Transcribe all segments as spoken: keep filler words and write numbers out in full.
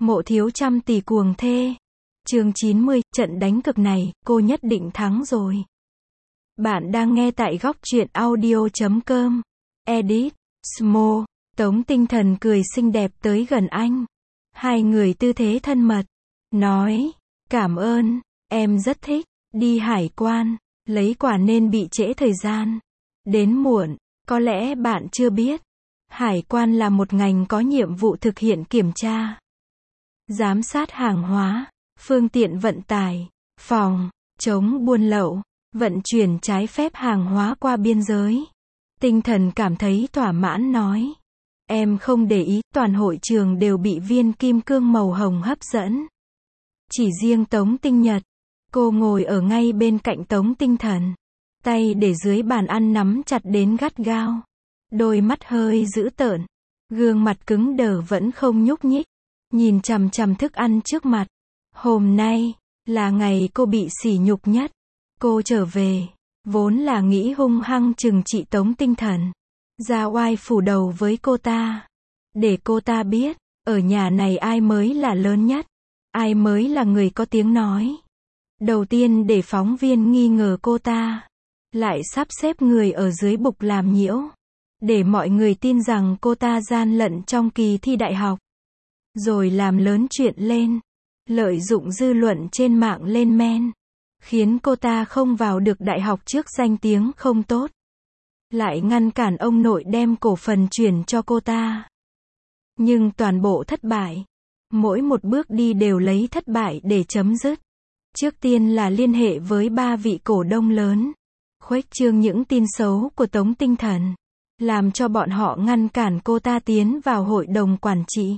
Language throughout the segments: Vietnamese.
Mộ thiếu trăm tỷ cuồng thê. Chương chín mươi, trận đánh cực này, cô nhất định thắng rồi. Bạn đang nghe tại góc truyện audio chấm com. Edit, Smo, Tống Tinh Thần cười xinh đẹp tới gần anh. Hai người tư thế thân mật. Nói, cảm ơn, em rất thích, đi hải quan, lấy quả nên bị trễ thời gian. Đến muộn, có lẽ bạn chưa biết. Hải quan là một ngành có nhiệm vụ thực hiện kiểm tra, giám sát hàng hóa, phương tiện vận tải, phòng, chống buôn lậu, vận chuyển trái phép hàng hóa qua biên giới. Tinh Thần cảm thấy thỏa mãn nói. Em không để ý, toàn hội trường đều bị viên kim cương màu hồng hấp dẫn. Chỉ riêng Tống Tinh Nhật, cô ngồi ở ngay bên cạnh Tống Tinh Thần. Tay để dưới bàn ăn nắm chặt đến gắt gao. Đôi mắt hơi dữ tợn. Gương mặt cứng đờ vẫn không nhúc nhích. Nhìn chằm chằm thức ăn trước mặt. Hôm nay, là ngày cô bị sỉ nhục nhất. Cô trở về, vốn là nghĩ hung hăng trừng trị Tống Tinh Thần. Ra oai phủ đầu với cô ta. Để cô ta biết, ở nhà này ai mới là lớn nhất. Ai mới là người có tiếng nói. Đầu tiên để phóng viên nghi ngờ cô ta. Lại sắp xếp người ở dưới bục làm nhiễu. Để mọi người tin rằng cô ta gian lận trong kỳ thi đại học. Rồi làm lớn chuyện lên. Lợi dụng dư luận trên mạng lên men. Khiến cô ta không vào được đại học trước danh tiếng không tốt. Lại ngăn cản ông nội đem cổ phần chuyển cho cô ta. Nhưng toàn bộ thất bại. Mỗi một bước đi đều lấy thất bại để chấm dứt. Trước tiên là liên hệ với ba vị cổ đông lớn. Khuếch trương những tin xấu của Tống Tinh Thần. Làm cho bọn họ ngăn cản cô ta tiến vào hội đồng quản trị.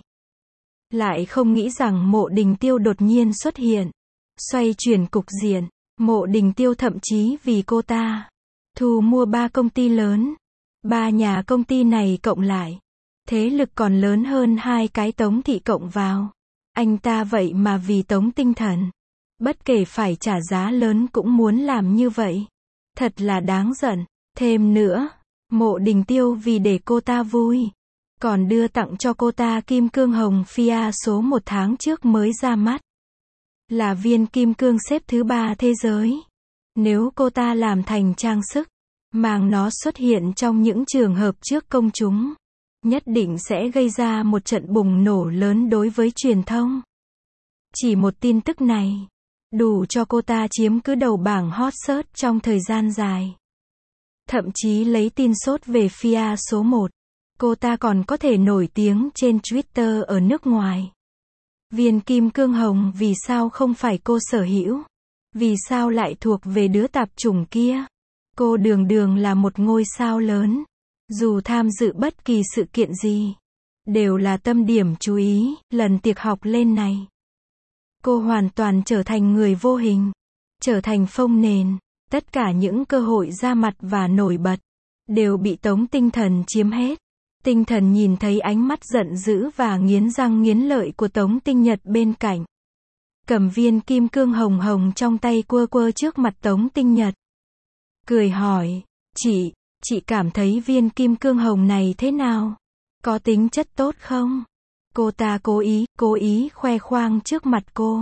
Lại không nghĩ rằng Mộ Đình Tiêu đột nhiên xuất hiện. Xoay chuyển cục diện. Mộ Đình Tiêu thậm chí vì cô ta thu mua ba công ty lớn. Ba nhà công ty này cộng lại. Thế lực còn lớn hơn hai cái Tống thị cộng vào. Anh ta vậy mà vì Tống Tinh Thần. Bất kể phải trả giá lớn cũng muốn làm như vậy. Thật là đáng giận. Thêm nữa, Mộ Đình Tiêu vì để cô ta vui. Còn đưa tặng cho cô ta kim cương hồng Fia số một tháng trước mới ra mắt. Là viên kim cương xếp thứ ba thế giới. Nếu cô ta làm thành trang sức, mang nó xuất hiện trong những trường hợp trước công chúng, nhất định sẽ gây ra một trận bùng nổ lớn đối với truyền thông. Chỉ một tin tức này, đủ cho cô ta chiếm cứ đầu bảng hot search trong thời gian dài. Thậm chí lấy tin sốt về Fia số một, cô ta còn có thể nổi tiếng trên Twitter ở nước ngoài. Viên kim cương hồng vì sao không phải cô sở hữu? Vì sao lại thuộc về đứa tạp chủng kia? Cô đường đường là một ngôi sao lớn. Dù tham dự bất kỳ sự kiện gì, đều là tâm điểm chú ý, lần tiệc học lên này. Cô hoàn toàn trở thành người vô hình. Trở thành phông nền. Tất cả những cơ hội ra mặt và nổi bật, đều bị Tống Tinh Thần chiếm hết. Tinh Thần nhìn thấy ánh mắt giận dữ và nghiến răng nghiến lợi của Tống Tinh Nhật bên cạnh. Cầm viên kim cương hồng hồng trong tay quơ quơ trước mặt Tống Tinh Nhật. Cười hỏi, chị, chị cảm thấy viên kim cương hồng này thế nào? Có tính chất tốt không? Cô ta cố ý, cố ý khoe khoang trước mặt cô.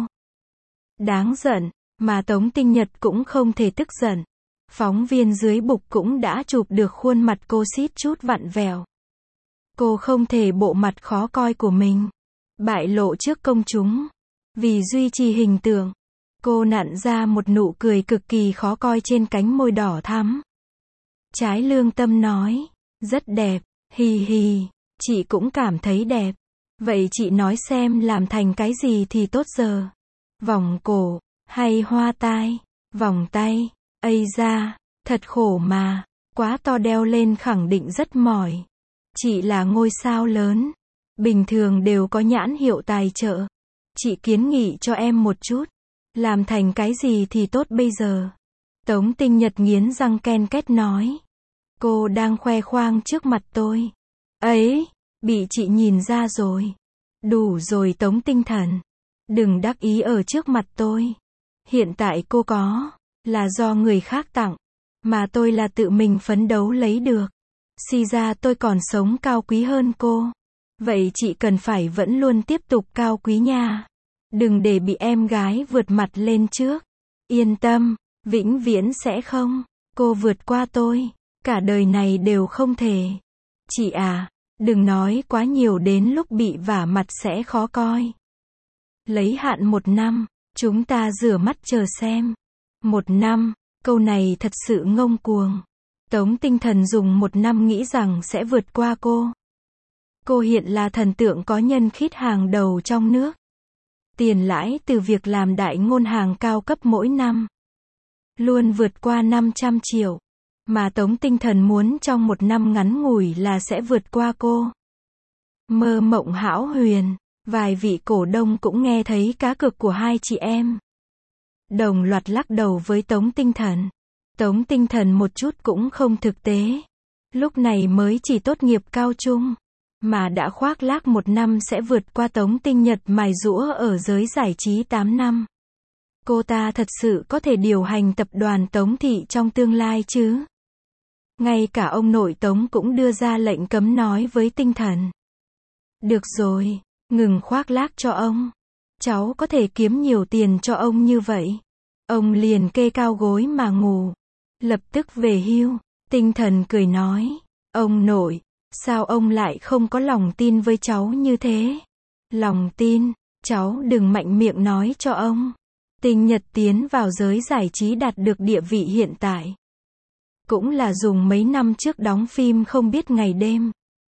Đáng giận, mà Tống Tinh Nhật cũng không thể tức giận. Phóng viên dưới bục cũng đã chụp được khuôn mặt cô xít chút vặn vẹo. Cô không thể bộ mặt khó coi của mình bại lộ trước công chúng. Vì duy trì hình tượng, cô nặn ra một nụ cười cực kỳ khó coi trên cánh môi đỏ thắm. Trái lương tâm nói, rất đẹp, hì hì, chị cũng cảm thấy đẹp. Vậy chị nói xem làm thành cái gì thì tốt giờ? Vòng cổ, hay hoa tai, vòng tay, ây da, thật khổ mà, quá to đeo lên khẳng định rất mỏi. Chị là ngôi sao lớn, bình thường đều có nhãn hiệu tài trợ. Chị kiến nghị cho em một chút, làm thành cái gì thì tốt bây giờ? Tống Tinh Nhật nghiến răng ken két nói. Cô đang khoe khoang trước mặt tôi. Ấy, bị chị nhìn ra rồi. Đủ rồi Tống Tinh Thần. Đừng đắc ý ở trước mặt tôi. Hiện tại cô có, là do người khác tặng, mà tôi là tự mình phấn đấu lấy được. Xì ra tôi còn sống cao quý hơn cô. Vậy chị cần phải vẫn luôn tiếp tục cao quý nha. Đừng để bị em gái vượt mặt lên trước. Yên tâm, vĩnh viễn sẽ không. Cô vượt qua tôi. Cả đời này đều không thể. Chị à, đừng nói quá nhiều đến lúc bị vả mặt sẽ khó coi. Lấy hạn một năm, chúng ta rửa mắt chờ xem. Một năm, câu này thật sự ngông cuồng. Tống Tinh Thần dùng một năm nghĩ rằng sẽ vượt qua cô. Cô hiện là thần tượng có nhân khít hàng đầu trong nước. Tiền lãi từ việc làm đại ngôn hàng cao cấp mỗi năm luôn vượt qua năm trăm triệu. Mà Tống Tinh Thần muốn trong một năm ngắn ngủi là sẽ vượt qua cô. Mơ mộng hão huyền. Vài vị cổ đông cũng nghe thấy cá cược của hai chị em. Đồng loạt lắc đầu với Tống Tinh Thần. Tống Tinh Thần một chút cũng không thực tế. Lúc này mới chỉ tốt nghiệp cao trung. Mà đã khoác lác một năm sẽ vượt qua Tống Tinh Nhật mài giũa ở giới giải trí tám năm. Cô ta thật sự có thể điều hành tập đoàn Tống Thị trong tương lai chứ? Ngay cả ông nội Tống cũng đưa ra lệnh cấm nói với Tinh Thần. Được rồi, ngừng khoác lác cho ông. Cháu có thể kiếm nhiều tiền cho ông như vậy. Ông liền kê cao gối mà ngủ. Lập tức về hưu. Tinh Thần cười nói. Ông nội, sao ông lại không có lòng tin với cháu như thế? Lòng tin, cháu đừng mạnh miệng nói cho ông. Tinh Nhật tiến vào giới giải trí đạt được địa vị hiện tại. Cũng là dùng mấy năm trước đóng phim không biết ngày đêm.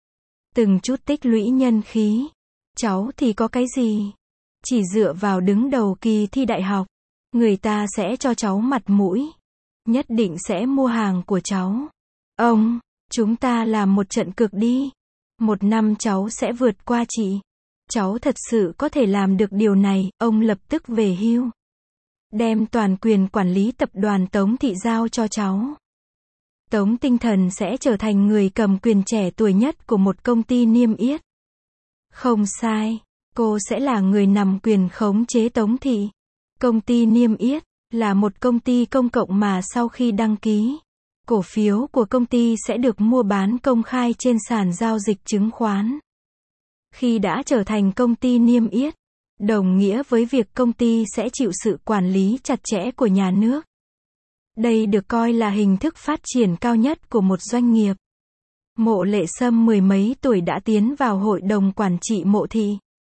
Từng chút tích lũy nhân khí. Cháu thì có cái gì? Chỉ dựa vào đứng đầu kỳ thi đại học. Người ta sẽ cho cháu mặt mũi. Nhất định sẽ mua hàng của cháu. Ông, chúng ta làm một trận cược đi. Một năm cháu sẽ vượt qua chị. Cháu thật sự có thể làm được điều này. Ông lập tức về hưu. Đem toàn quyền quản lý tập đoàn Tống Thị giao cho cháu. Tống Tinh Thần sẽ trở thành người cầm quyền trẻ tuổi nhất của một công ty niêm yết. Không sai, cô sẽ là người nắm quyền khống chế Tống Thị. Công ty niêm yết là một công ty công cộng mà sau khi đăng ký, cổ phiếu của công ty sẽ được mua bán công khai trên sàn giao dịch chứng khoán. Khi đã trở thành công ty niêm yết, đồng nghĩa với việc công ty sẽ chịu sự quản lý chặt chẽ của nhà nước. Đây được coi là hình thức phát triển cao nhất của một doanh nghiệp. Mộ Lệ Sâm mười mấy tuổi đã tiến vào hội đồng quản trị Mộ Thị.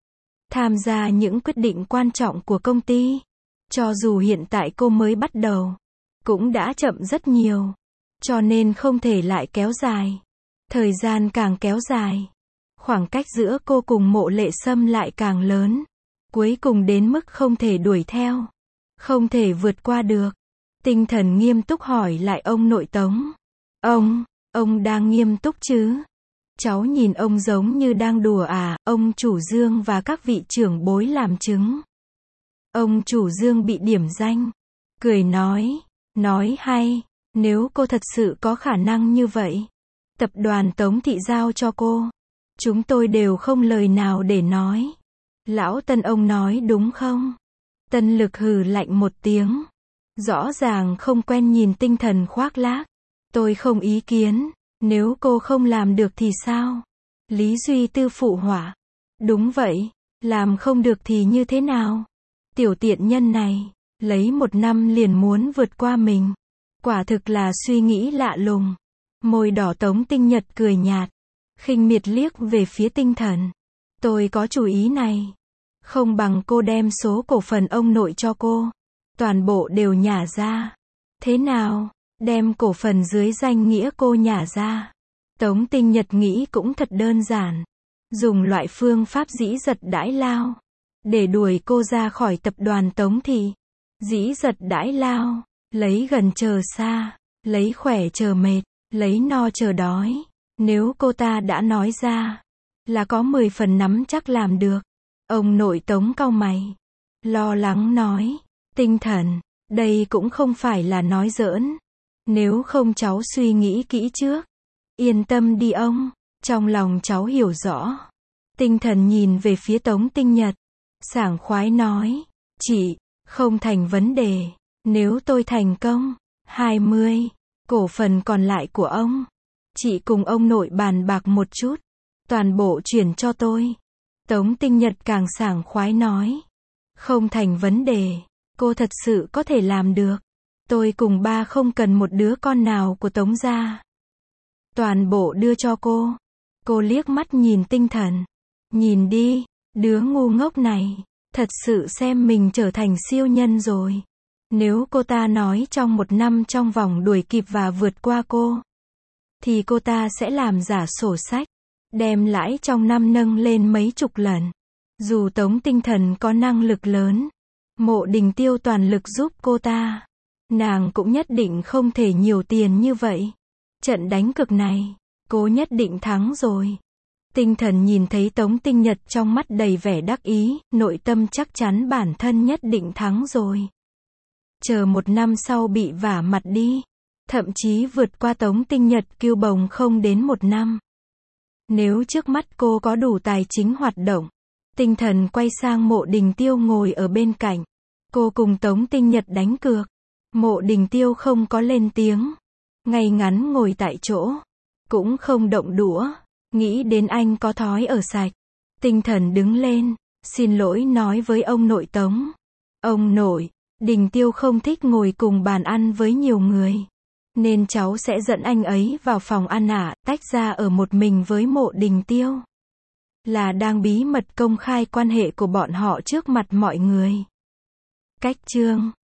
Tham gia những quyết định quan trọng của công ty. Cho dù hiện tại cô mới bắt đầu, cũng đã chậm rất nhiều. Cho nên không thể lại kéo dài. Thời gian càng kéo dài, khoảng cách giữa cô cùng Mộ Lệ Sâm lại càng lớn. Cuối cùng đến mức không thể đuổi theo. Không thể vượt qua được. Tinh Thần nghiêm túc hỏi lại ông nội Tống. Ông, ông đang nghiêm túc chứ? Cháu nhìn ông giống như đang đùa à? Ông chủ Dương và các vị trưởng bối làm chứng. Ông chủ Dương bị điểm danh. Cười nói. Nói hay. Nếu cô thật sự có khả năng như vậy, tập đoàn Tống Thị giao cho cô, chúng tôi đều không lời nào để nói. Lão Tân ông nói đúng không? Tân Lực hừ lạnh một tiếng. Rõ ràng không quen nhìn Tinh Thần khoác lác. Tôi không ý kiến. Nếu cô không làm được thì sao? Lý Duy Tư phụ họa. Đúng vậy. Làm không được thì như thế nào? Tiểu tiện nhân này, lấy một năm liền muốn vượt qua mình. Quả thực là suy nghĩ lạ lùng. Môi đỏ Tống Tinh Nhật cười nhạt. Khinh miệt liếc về phía Tinh Thần. Tôi có chủ ý này. Không bằng cô đem số cổ phần ông nội cho cô. Toàn bộ đều nhả ra. Thế nào? Đem cổ phần dưới danh nghĩa cô nhả ra. Tống Tinh Nhật nghĩ cũng thật đơn giản. Dùng loại phương pháp dĩ giật đãi lao. Để đuổi cô ra khỏi tập đoàn Tống Thị. Dĩ giật đãi lao. Lấy gần chờ xa. Lấy khỏe chờ mệt. Lấy no chờ đói. Nếu cô ta đã nói ra, là có mười phần nắm chắc làm được. Ông nội Tống cau mày. Lo lắng nói. Tinh Thần, đây cũng không phải là nói giỡn. Nếu không cháu suy nghĩ kỹ trước. Yên tâm đi ông. Trong lòng cháu hiểu rõ. Tinh Thần nhìn về phía Tống Tinh Nhật. Sảng khoái nói. Chị, không thành vấn đề. Nếu tôi thành công, hai mươi, cổ phần còn lại của ông. Chị cùng ông nội bàn bạc một chút. Toàn bộ chuyển cho tôi. Tống Tinh Nhật càng sảng khoái nói. Không thành vấn đề. Cô thật sự có thể làm được. Tôi cùng ba không cần một đứa con nào của Tống gia. Toàn bộ đưa cho cô. Cô liếc mắt nhìn Tinh Thần. Nhìn đi, đứa ngu ngốc này, thật sự xem mình trở thành siêu nhân rồi. Nếu cô ta nói trong một năm trong vòng đuổi kịp và vượt qua cô, thì cô ta sẽ làm giả sổ sách, đem lãi trong năm nâng lên mấy chục lần. Dù Tống Tinh Thần có năng lực lớn, Mộ Đình Tiêu toàn lực giúp cô ta, nàng cũng nhất định không thể nhiều tiền như vậy. Trận đánh cược này, cô nhất định thắng rồi. Tinh Thần nhìn thấy Tống Tinh Nhật trong mắt đầy vẻ đắc ý, nội tâm chắc chắn bản thân nhất định thắng rồi. Chờ một năm sau bị vả mặt đi. Thậm chí vượt qua Tống Tinh Nhật kiêu bồng không đến một năm. Nếu trước mắt cô có đủ tài chính hoạt động. Tinh Thần quay sang Mộ Đình Tiêu ngồi ở bên cạnh. Cô cùng Tống Tinh Nhật đánh cược. Mộ Đình Tiêu không có lên tiếng. Ngay ngắn ngồi tại chỗ. Cũng không động đũa. Nghĩ đến anh có thói ở sạch. Tinh Thần đứng lên. Xin lỗi nói với ông nội Tống. Ông nội, Đình Tiêu không thích ngồi cùng bàn ăn với nhiều người. Nên cháu sẽ dẫn anh ấy vào phòng ăn ạ, à, tách ra ở một mình với Mộ Đình Tiêu. Là đang bí mật công khai quan hệ của bọn họ trước mặt mọi người. Cách chương